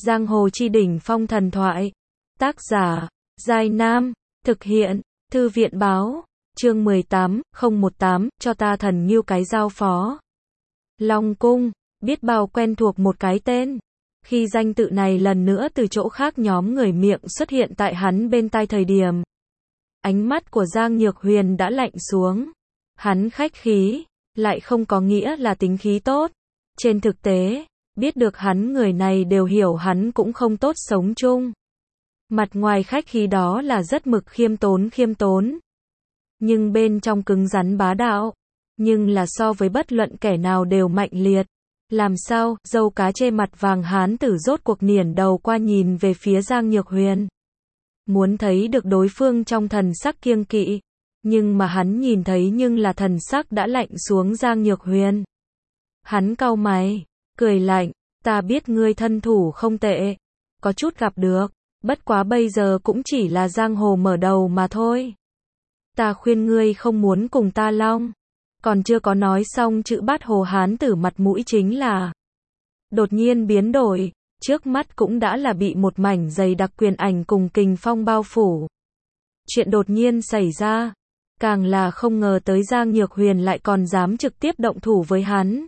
Giang hồ chi đỉnh phong thần thoại. Tác giả, Giai Nam. Thực hiện, Thư viện báo. Chương 18, 018, cho ta thần nghiêu cái giao phó. Long cung, biết bao quen thuộc một cái tên. Khi danh tự này lần nữa từ chỗ khác nhóm người miệng xuất hiện tại hắn bên tai thời điểm. Ánh mắt của Giang Nhược Huyền đã lạnh xuống. Hắn khách khí, lại không có nghĩa là tính khí tốt. Trên thực tế, biết được hắn người này đều hiểu hắn cũng không tốt sống chung. Mặt ngoài khách khí đó là rất mực khiêm tốn. Nhưng bên trong cứng rắn bá đạo. Nhưng là so với bất luận kẻ nào đều mạnh liệt. Làm sao, dâu cá chê mặt vàng hán tử rốt cuộc nghiêng đầu qua nhìn về phía Giang Nhược Huyền. Muốn thấy được đối phương trong thần sắc kiêng kỵ. Nhưng mà hắn nhìn thấy nhưng là thần sắc đã lạnh xuống Giang Nhược Huyền. Hắn cau mày, cười lạnh, ta biết ngươi thân thủ không tệ. Có chút gặp được, bất quá bây giờ cũng chỉ là giang hồ mở đầu mà thôi. Ta khuyên ngươi không muốn cùng ta long. Còn chưa có nói xong chữ Bát Hồ hán tử mặt mũi chính là đột nhiên biến đổi, trước mắt cũng đã là bị một mảnh dày đặc quyền ảnh cùng kình phong bao phủ. Chuyện đột nhiên xảy ra, càng là không ngờ tới Giang Nhược Huyền lại còn dám trực tiếp động thủ với hắn.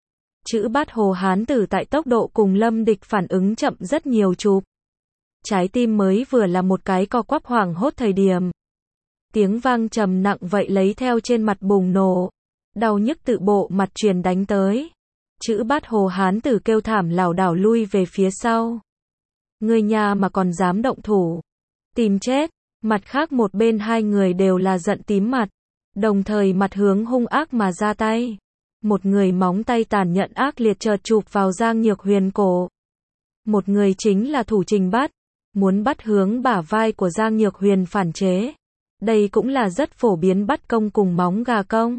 Chữ Bát Hồ hán tử tại tốc độ cùng Lâm Địch phản ứng chậm rất nhiều chụp. Trái tim mới vừa là một cái co quắp hoảng hốt thời điểm. Tiếng vang trầm nặng vậy lấy theo trên mặt bùng nổ. Đau nhức tự bộ mặt truyền đánh tới. Chữ Bát Hồ hán tử kêu thảm lảo đảo lui về phía sau. Người nhà mà còn dám động thủ. Tìm chết. Mặt khác một bên hai người đều là giận tím mặt. Đồng thời mặt hướng hung ác mà ra tay. Một người móng tay tàn nhẫn ác liệt chợt chụp vào Giang Nhược Huyền cổ. Một người chính là Thủ Trình Bắt. Muốn bắt hướng bả vai của Giang Nhược Huyền phản chế. Đây cũng là rất phổ biến bắt công cùng móng gà công.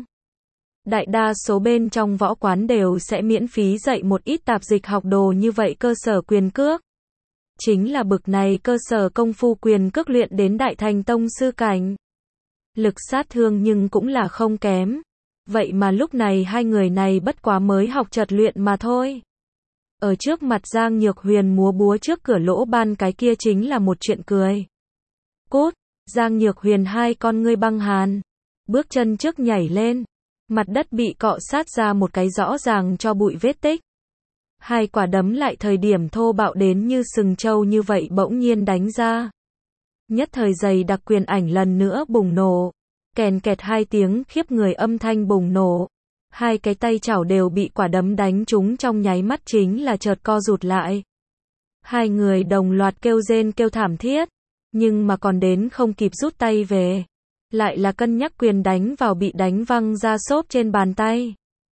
Đại đa số bên trong võ quán đều sẽ miễn phí dạy một ít tạp dịch học đồ như vậy cơ sở quyền cước. Chính là bực này cơ sở công phu quyền cước luyện đến đại thành tông sư cảnh. Lực sát thương nhưng cũng là không kém. Vậy mà lúc này hai người này bất quá mới học chợt luyện mà thôi. Ở trước mặt Giang Nhược Huyền múa búa trước cửa lỗ ban cái kia chính là một chuyện cười. Cút, Giang Nhược Huyền hai con ngươi băng hàn. Bước chân trước nhảy lên. Mặt đất bị cọ sát ra một cái rõ ràng cho bụi vết tích. Hai quả đấm lại thời điểm thô bạo đến như sừng trâu như vậy bỗng nhiên đánh ra. Nhất thời dày đặc quyền ảnh lần nữa bùng nổ. Kèn kẹt hai tiếng khiếp người âm thanh bùng nổ. Hai cái tay chảo đều bị quả đấm đánh trúng trong nháy mắt chính là chợt co rụt lại. Hai người đồng loạt kêu rên kêu thảm thiết. Nhưng mà còn đến không kịp rút tay về. Lại là cân nhắc quyền đánh vào bị đánh văng ra xốp trên bàn tay.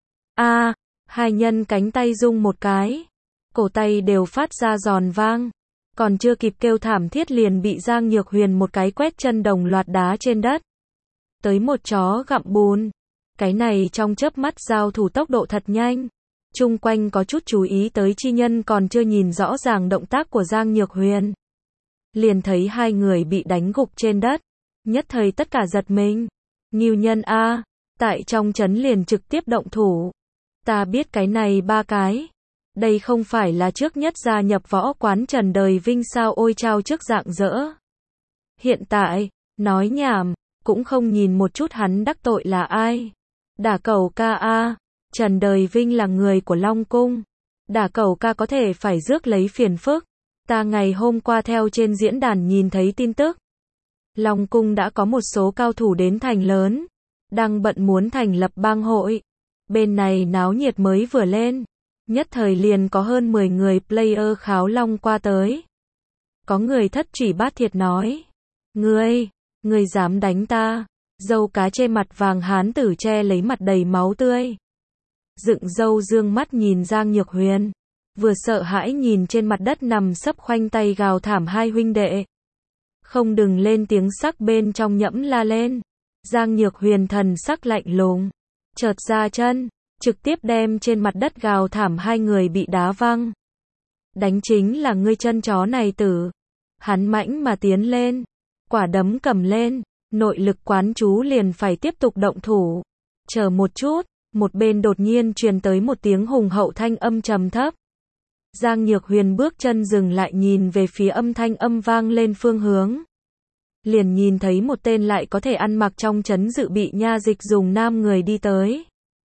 Hai nhân cánh tay rung một cái. Cổ tay đều phát ra giòn vang. Còn chưa kịp kêu thảm thiết liền bị Giang Nhược Huyền một cái quét chân đồng loạt đá trên đất. Tới một chó gặm bùn. Cái này trong chớp mắt giao thủ tốc độ thật nhanh. Chung quanh có chút chú ý tới chi nhân còn chưa nhìn rõ ràng động tác của Giang Nhược Huyền. Liền thấy hai người bị đánh gục trên đất. Nhất thời tất cả giật mình. Ngưu nhân a, tại trong trấn liền trực tiếp động thủ. Ta biết cái này ba cái. Đây không phải là trước nhất gia nhập võ quán Trần Đời Vinh sao ôi trao trước dạng dỡ. Hiện tại, nói nhảm, cũng không nhìn một chút hắn đắc tội là ai. Đả Cẩu ca a, Trần Đời Vinh là người của Long Cung. Đả Cẩu ca có thể phải rước lấy phiền phức. Ta ngày hôm qua theo trên diễn đàn nhìn thấy tin tức. Long Cung đã có một số cao thủ đến thành lớn. Đang bận muốn thành lập bang hội. Bên này náo nhiệt mới vừa lên. Nhất thời liền có hơn 10 người player kháo long qua tới. Có người thất trủy bát thiệt nói. Ngươi dám đánh ta. Dâu cá chê mặt vàng hán tử che lấy mặt đầy máu tươi. Dựng râu dương mắt nhìn Giang Nhược Huyền. Vừa sợ hãi nhìn trên mặt đất nằm sấp khoanh tay gào thảm hai huynh đệ. Không đừng lên tiếng sắc bên trong nhẫm la lên. Giang Nhược Huyền thần sắc lạnh lùng. Chợt ra chân. Trực tiếp đem trên mặt đất gào thảm hai người bị đá văng. Đánh chính là ngươi chân chó này tử. Hắn mãnh mà tiến lên. Quả đấm cầm lên. Nội lực quán chú liền phải tiếp tục động thủ. Chờ một chút. Một bên đột nhiên truyền tới một tiếng hùng hậu thanh âm trầm thấp. Giang Nhược Huyền bước chân dừng lại nhìn về phía âm thanh âm vang lên phương hướng. Liền nhìn thấy một tên lại có thể ăn mặc trong trấn dự bị nha dịch dùng nam người đi tới.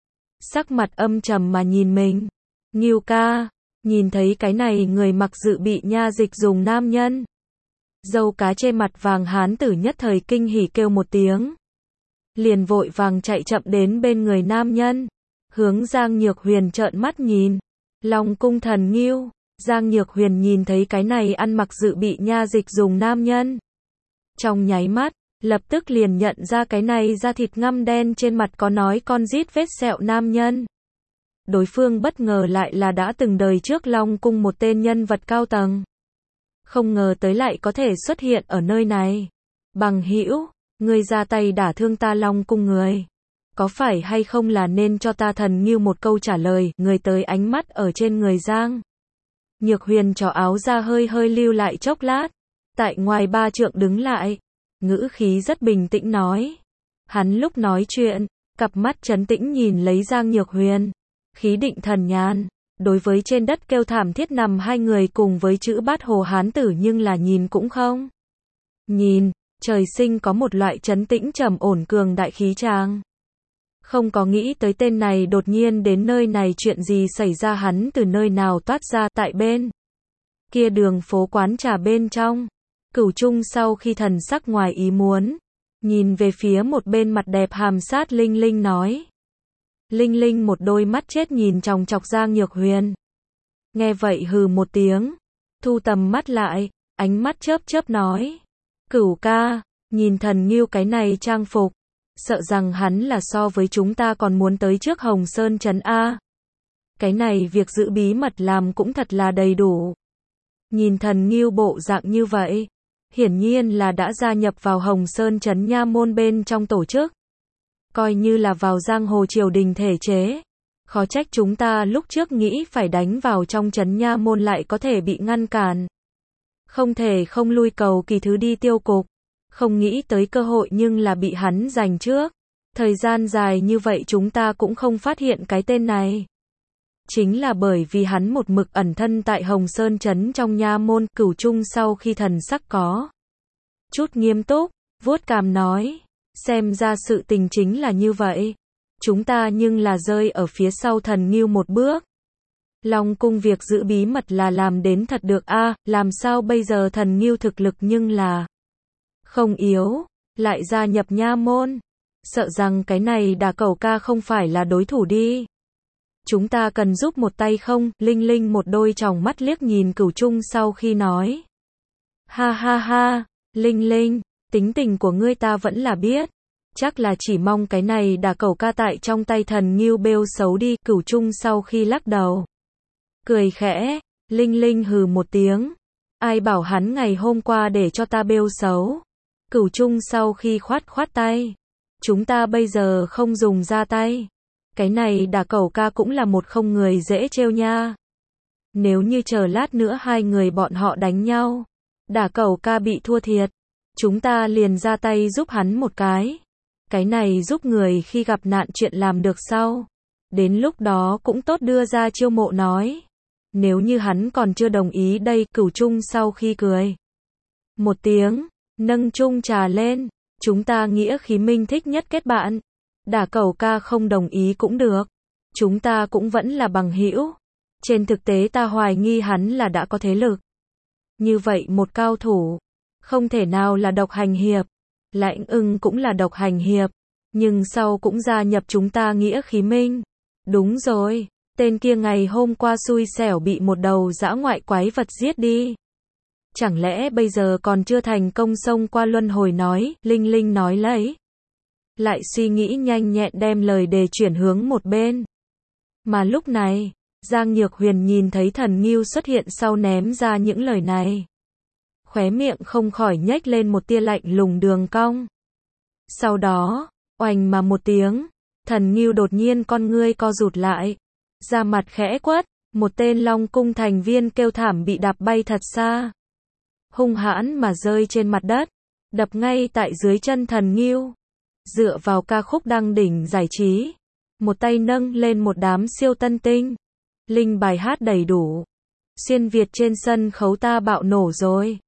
Sắc mặt âm trầm mà nhìn mình. Ngưu ca, nhìn thấy cái này người mặc dự bị nha dịch dùng nam nhân. Dâu cá chê mặt vàng hán tử nhất thời kinh hỉ kêu một tiếng. Liền vội vàng chạy chậm đến bên người nam nhân. Hướng Giang Nhược Huyền trợn mắt nhìn. Long cung thần Ngưu. Giang Nhược Huyền nhìn thấy cái này ăn mặc dự bị nha dịch dùng nam nhân. Trong nháy mắt, lập tức liền nhận ra cái này da thịt ngăm đen trên mặt có nói con rít vết sẹo nam nhân. Đối phương bất ngờ lại là đã từng đời trước Long cung một tên nhân vật cao tầng. Không ngờ tới lại có thể xuất hiện ở nơi này. Bằng hữu, ngươi ra tay đả thương ta Long cung người. Có phải hay không là nên cho ta thần Ngưu một câu trả lời, người tới ánh mắt ở trên người Giang. Nhược Huyền trỏ áo ra hơi hơi lưu lại chốc lát. Tại ngoài 3 trượng đứng lại. Ngữ khí rất bình tĩnh nói. Hắn lúc nói chuyện, cặp mắt trấn tĩnh nhìn lấy Giang Nhược Huyền. Khí định thần nhàn. Đối với trên đất kêu thảm thiết nằm hai người cùng với chữ Bát Hồ hán tử nhưng là nhìn cũng không. Nhìn, trời sinh có một loại trấn tĩnh trầm ổn cường đại khí tràng. Không có nghĩ tới tên này đột nhiên đến nơi này chuyện gì xảy ra hắn từ nơi nào toát ra tại bên. Kia đường phố quán trà bên trong. Cửu Trung sau khi thần sắc ngoài ý muốn. Nhìn về phía một bên mặt đẹp hàm sát Linh Linh nói. Linh Linh một đôi mắt chết nhìn chòng chọc Giang Nhược Huyền. Nghe vậy hừ một tiếng. Thu tầm mắt lại, ánh mắt chớp chớp nói. Cửu ca, nhìn thần Ngưu cái này trang phục. Sợ rằng hắn là so với chúng ta còn muốn tới trước Hồng Sơn trấn A. Cái này việc giữ bí mật làm cũng thật là đầy đủ. Nhìn thần Ngưu bộ dạng như vậy. Hiển nhiên là đã gia nhập vào Hồng Sơn trấn nha môn bên trong tổ chức. Coi như là vào giang hồ triều đình thể chế. Khó trách chúng ta lúc trước nghĩ phải đánh vào trong trấn nha môn lại có thể bị ngăn cản. Không thể không lui cầu kỳ thứ đi tiêu cục. Không nghĩ tới cơ hội nhưng là bị hắn giành trước. Thời gian dài như vậy chúng ta cũng không phát hiện cái tên này. Chính là bởi vì hắn một mực ẩn thân tại Hồng Sơn trấn trong nha môn. Cửu Trung sau khi thần sắc có chút nghiêm túc, vuốt cằm nói. Xem ra sự tình chính là như vậy. Chúng ta nhưng là rơi ở phía sau thần Ngưu một bước. Long cung việc giữ bí mật là làm đến thật được a, làm sao bây giờ thần Ngưu thực lực nhưng là không yếu, lại gia nhập nha môn. Sợ rằng cái này Đả Cẩu ca không phải là đối thủ đi. Chúng ta cần giúp một tay không? Linh Linh một đôi tròng mắt liếc nhìn Cửu Trung sau khi nói. Ha ha ha, Linh Linh, tính tình của ngươi ta vẫn là biết. Chắc là chỉ mong cái này Đả Cẩu ca tại trong tay thần Ngưu bêu xấu đi. Cửu Trung sau khi lắc đầu. Cười khẽ, Linh Linh hừ một tiếng. Ai bảo hắn ngày hôm qua để cho ta bêu xấu. Cửu Trung sau khi khoát khoát tay. Chúng ta bây giờ không dùng ra tay. Cái này Đả Cẩu ca cũng là một không người dễ trêu nha. Nếu như chờ lát nữa hai người bọn họ đánh nhau. Đả Cẩu ca bị thua thiệt. Chúng ta liền ra tay giúp hắn một cái. Cái này giúp người khi gặp nạn chuyện làm được sau. Đến lúc đó cũng tốt đưa ra chiêu mộ nói. Nếu như hắn còn chưa đồng ý đây. Cửu Trung sau khi cười một tiếng, nâng chung trà lên. Chúng ta nghĩa khí minh thích nhất kết bạn. Đả Cẩu ca không đồng ý cũng được. Chúng ta cũng vẫn là bằng hữu. Trên thực tế ta hoài nghi hắn là đã có thế lực. Như vậy một cao thủ. Không thể nào là độc hành hiệp. Lãnh Ưng cũng là độc hành hiệp. Nhưng sau cũng gia nhập chúng ta nghĩa khí minh. Đúng rồi. Tên kia ngày hôm qua xui xẻo bị một đầu dã ngoại quái vật giết đi. Chẳng lẽ bây giờ còn chưa thành công xông qua luân hồi nói. Linh Linh nói lấy. Lại suy nghĩ nhanh nhẹn đem lời đề chuyển hướng một bên. Mà lúc này, Giang Nhược Huyền nhìn thấy thần Ngưu xuất hiện sau ném ra những lời này. Khóe miệng không khỏi nhếch lên một tia lạnh lùng đường cong. Sau đó, oành mà một tiếng, thần Ngưu đột nhiên con ngươi co rụt lại. Da mặt khẽ quất, một tên Long cung thành viên kêu thảm bị đạp bay thật xa. Hung hãn mà rơi trên mặt đất, đập ngay tại dưới chân thần Ngưu. Dựa vào ca khúc đăng đỉnh giải trí, một tay nâng lên một đám siêu tân tinh. Linh bài hát đầy đủ. Xuyên Việt trên sân khấu ta bạo nổ rồi.